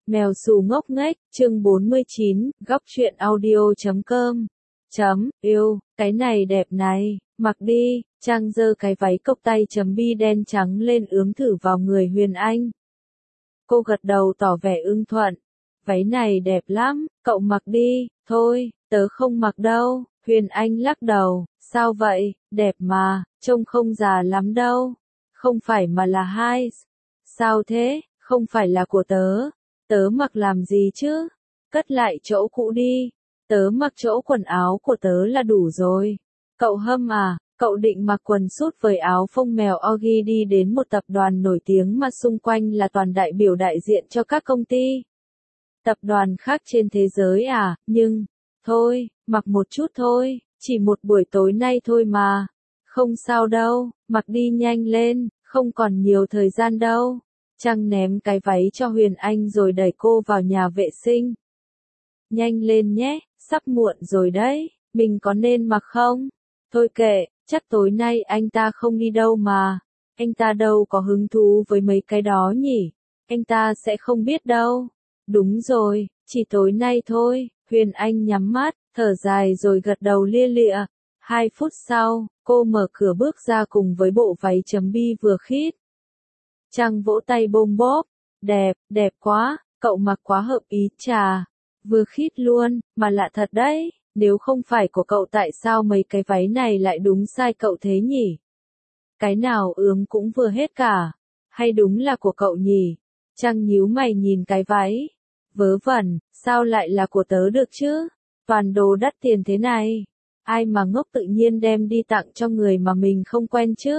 Mèo xù ngốc nghếch, chương 49, góc truyện audio.com. Yêu, cái này đẹp này, mặc đi, Trang giơ cái váy cộc tay bi đen trắng lên ướm thử vào người Huyền Anh. Cô gật đầu tỏ vẻ ưng thuận. Váy này đẹp lắm, cậu mặc đi, thôi, tớ không mặc đâu. Huyền Anh lắc đầu, sao vậy, đẹp mà, trông không già lắm đâu. Không phải mà là hai. Sao thế, không phải là của tớ. Tớ mặc làm gì chứ? Cất lại chỗ cũ đi. Tớ mặc chỗ quần áo của tớ là đủ rồi. Cậu Hâm à, cậu định mặc quần sút với áo phông mèo Orgy đi đến một tập đoàn nổi tiếng mà xung quanh là toàn đại biểu đại diện cho các công ty. Tập đoàn khác trên thế giới à, nhưng, thôi, mặc một chút thôi, chỉ một buổi tối nay thôi mà. Không sao đâu, mặc đi nhanh lên, không còn nhiều thời gian đâu. Trang ném cái váy cho Huyền Anh rồi đẩy cô vào nhà vệ sinh. Nhanh lên nhé, sắp muộn rồi đấy, mình có nên mặc không? Thôi kệ, chắc tối nay anh ta không đi đâu mà. Anh ta đâu có hứng thú với mấy cái đó nhỉ? Anh ta sẽ không biết đâu. Đúng rồi, chỉ tối nay thôi. Huyền Anh nhắm mắt, thở dài rồi gật đầu lia lịa. 2 phút sau, cô mở cửa bước ra cùng với bộ váy bi vừa khít. Trang vỗ tay bôm bốp, đẹp quá, cậu mặc quá hợp ý chà, vừa khít luôn, mà lạ thật đấy, nếu không phải của cậu tại sao mấy cái váy này lại đúng size cậu thế nhỉ? Cái nào ướm cũng vừa hết cả, hay đúng là của cậu nhỉ? Trang nhíu mày nhìn cái váy, vớ vẩn, sao lại là của tớ được chứ? Toàn đồ đắt tiền thế này, ai mà ngốc tự nhiên đem đi tặng cho người mà mình không quen chứ?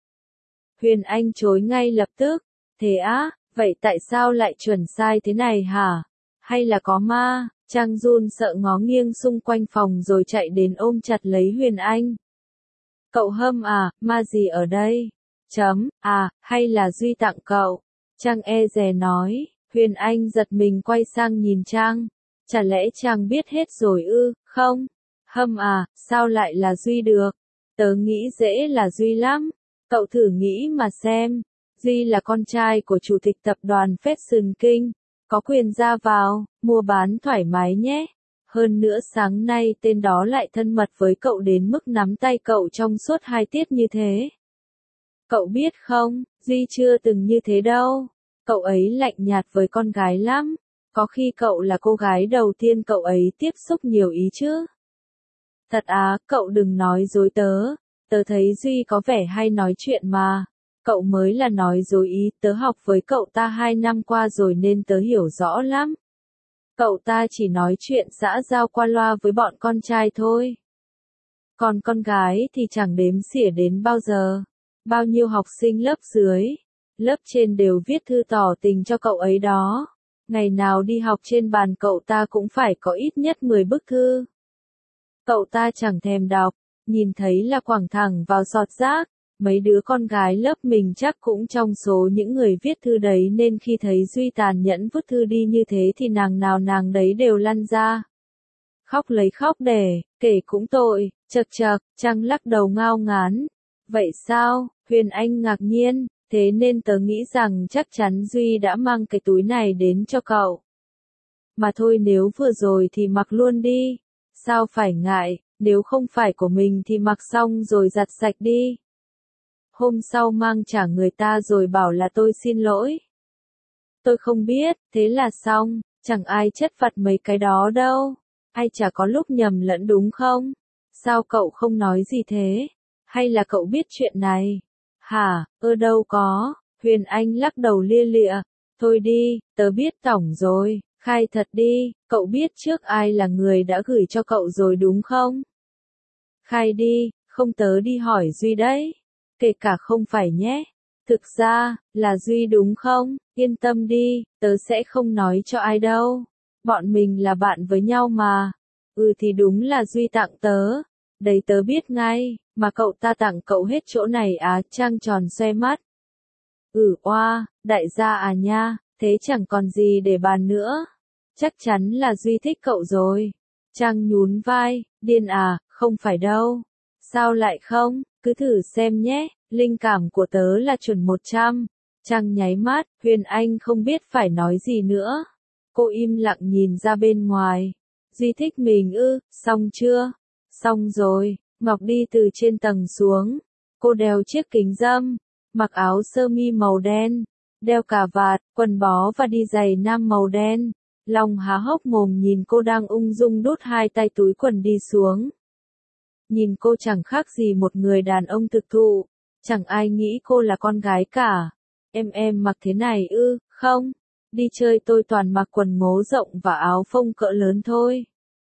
Huyền Anh chối ngay lập tức, thế á, vậy tại sao lại chuẩn sai thế này hả? Hay là có ma? Trang run sợ ngó nghiêng xung quanh phòng rồi chạy đến ôm chặt lấy Huyền Anh. Cậu Hâm à, ma gì ở đây? Hay là Duy tặng cậu? Trang e dè nói. Huyền Anh giật mình quay sang nhìn Trang. Chả lẽ Trang biết hết rồi ư? Không. Hâm à, sao lại là Duy được? Tớ nghĩ dễ là Duy lắm. Cậu thử nghĩ mà xem, Duy là con trai của chủ tịch tập đoàn Fashion King, có quyền ra vào, mua bán thoải mái nhé. Hơn nữa sáng nay tên đó lại thân mật với cậu đến mức nắm tay cậu trong suốt 2 tiết như thế. Cậu biết không, Duy chưa từng như thế đâu. Cậu ấy lạnh nhạt với con gái lắm. Có khi cậu là cô gái đầu tiên cậu ấy tiếp xúc nhiều ý chứ. Thật à, cậu đừng nói dối tớ. Tớ thấy Duy có vẻ hay nói chuyện mà. Cậu mới là nói dối ý, tớ học với cậu ta 2 năm qua rồi nên tớ hiểu rõ lắm. Cậu ta chỉ nói chuyện xã giao qua loa với bọn con trai thôi. Còn con gái thì chẳng đếm xỉa đến bao giờ. Bao nhiêu học sinh lớp dưới, lớp trên đều viết thư tỏ tình cho cậu ấy đó. Ngày nào đi học trên bàn cậu ta cũng phải có ít nhất 10 bức thư. Cậu ta chẳng thèm đọc. Nhìn thấy là quẳng thẳng vào giọt rác, mấy đứa con gái lớp mình chắc cũng trong số những người viết thư đấy nên khi thấy Duy tàn nhẫn vứt thư đi như thế thì nàng nào nàng đấy đều lăn ra. Khóc lấy khóc để, kể cũng tội, chật, Trang lắc đầu ngao ngán. Vậy sao, Huyền Anh ngạc nhiên, thế nên tớ nghĩ rằng chắc chắn Duy đã mang cái túi này đến cho cậu. Mà thôi nếu vừa rồi thì mặc luôn đi, sao phải ngại. Nếu không phải của mình thì mặc xong rồi giặt sạch đi. Hôm sau mang trả người ta rồi bảo là tôi xin lỗi. Tôi không biết, thế là xong, chẳng ai chất vặt mấy cái đó đâu. Ai chả có lúc nhầm lẫn đúng không? Sao cậu không nói gì thế? Hay là cậu biết chuyện này? Hả, đâu có, Huyền Anh lắc đầu lia lịa. Thôi đi, tớ biết tổng rồi. Khai thật đi, cậu biết trước ai là người đã gửi cho cậu rồi đúng không? Khai đi, không tớ đi hỏi Duy đấy. Kể cả không phải nhé. Thực ra, là Duy đúng không? Yên tâm đi, tớ sẽ không nói cho ai đâu. Bọn mình là bạn với nhau mà. Thì đúng là Duy tặng tớ. Đấy tớ biết ngay, mà cậu ta tặng cậu hết chỗ này á, Trang tròn xoe mắt. Đại gia à nha, thế chẳng còn gì để bàn nữa. Chắc chắn là Duy thích cậu rồi. Trang nhún vai, điên à, không phải đâu. Sao lại không, cứ thử xem nhé, linh cảm của tớ là chuẩn 100. Trang nháy mắt, Huyền Anh không biết phải nói gì nữa. Cô im lặng nhìn ra bên ngoài. Duy thích mình ư, xong chưa? Xong rồi, Ngọc đi từ trên tầng xuống. Cô đeo chiếc kính râm, mặc áo sơ mi màu đen, đeo cà vạt, quần bó và đi giày nam màu đen. Long há hốc mồm nhìn cô đang ung dung đút hai tay túi quần đi xuống. Nhìn cô chẳng khác gì một người đàn ông thực thụ, chẳng ai nghĩ cô là con gái cả. Em mặc thế này ư, không? Đi chơi tôi toàn mặc quần ngố rộng và áo phông cỡ lớn thôi.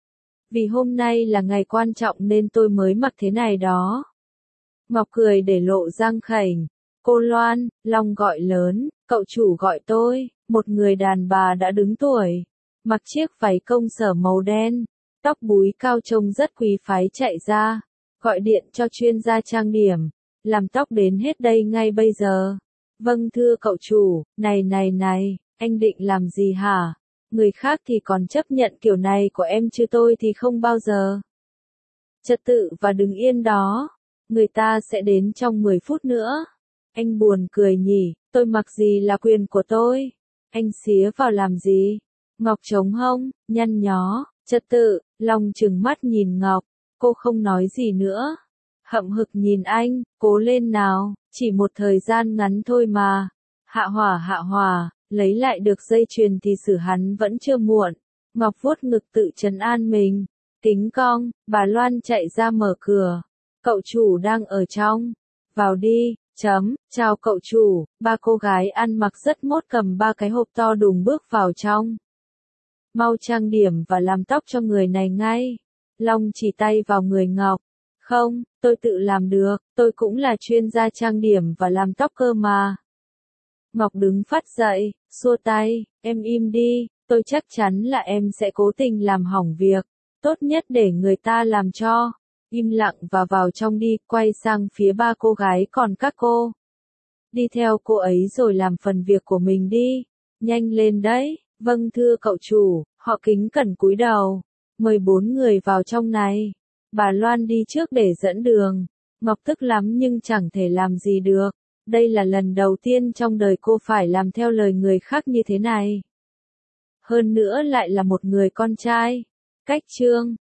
Vì hôm nay là ngày quan trọng nên tôi mới mặc thế này đó. Ngọc cười để lộ răng khểnh. Cô Loan, Long gọi lớn, cậu chủ gọi tôi. Một người đàn bà đã đứng tuổi, mặc chiếc váy công sở màu đen, tóc búi cao trông rất quý phái chạy ra, gọi điện cho chuyên gia trang điểm, làm tóc đến hết đây ngay bây giờ. Vâng thưa cậu chủ, này, anh định làm gì hả? Người khác thì còn chấp nhận kiểu này của em chứ tôi thì không bao giờ. Trật tự và đứng yên đó, người ta sẽ đến trong 10 phút nữa. Anh buồn cười nhỉ, tôi mặc gì là quyền của tôi. Anh xía vào làm gì? Ngọc trống hông, nhăn nhó, trật tự, Long trừng mắt nhìn Ngọc, cô không nói gì nữa. Hậm hực nhìn anh, cố lên nào, chỉ một thời gian ngắn thôi mà. Hạ hỏa, lấy lại được dây chuyền thì xử hắn vẫn chưa muộn. Ngọc vuốt ngực tự trấn an mình. Tính cong, bà Loan chạy ra mở cửa. Cậu chủ đang ở trong. Vào đi. Chào cậu chủ, ba cô gái ăn mặc rất mốt cầm ba cái hộp to đùng bước vào trong. Mau trang điểm và làm tóc cho người này ngay. Long chỉ tay vào người Ngọc. Không, tôi tự làm được, tôi cũng là chuyên gia trang điểm và làm tóc cơ mà. Ngọc đứng phắt dậy, xua tay, em im đi, tôi chắc chắn là em sẽ cố tình làm hỏng việc. Tốt nhất để người ta làm cho. Im lặng và vào trong đi, quay sang phía ba cô gái còn các cô. Đi theo cô ấy rồi làm phần việc của mình đi. Nhanh lên đấy, vâng thưa cậu chủ, họ kính cẩn cúi đầu. Mời 4 người vào trong này. Bà Loan đi trước để dẫn đường. Ngọc tức lắm nhưng chẳng thể làm gì được. Đây là lần đầu tiên trong đời cô phải làm theo lời người khác như thế này. Hơn nữa lại là một người con trai. Cách chương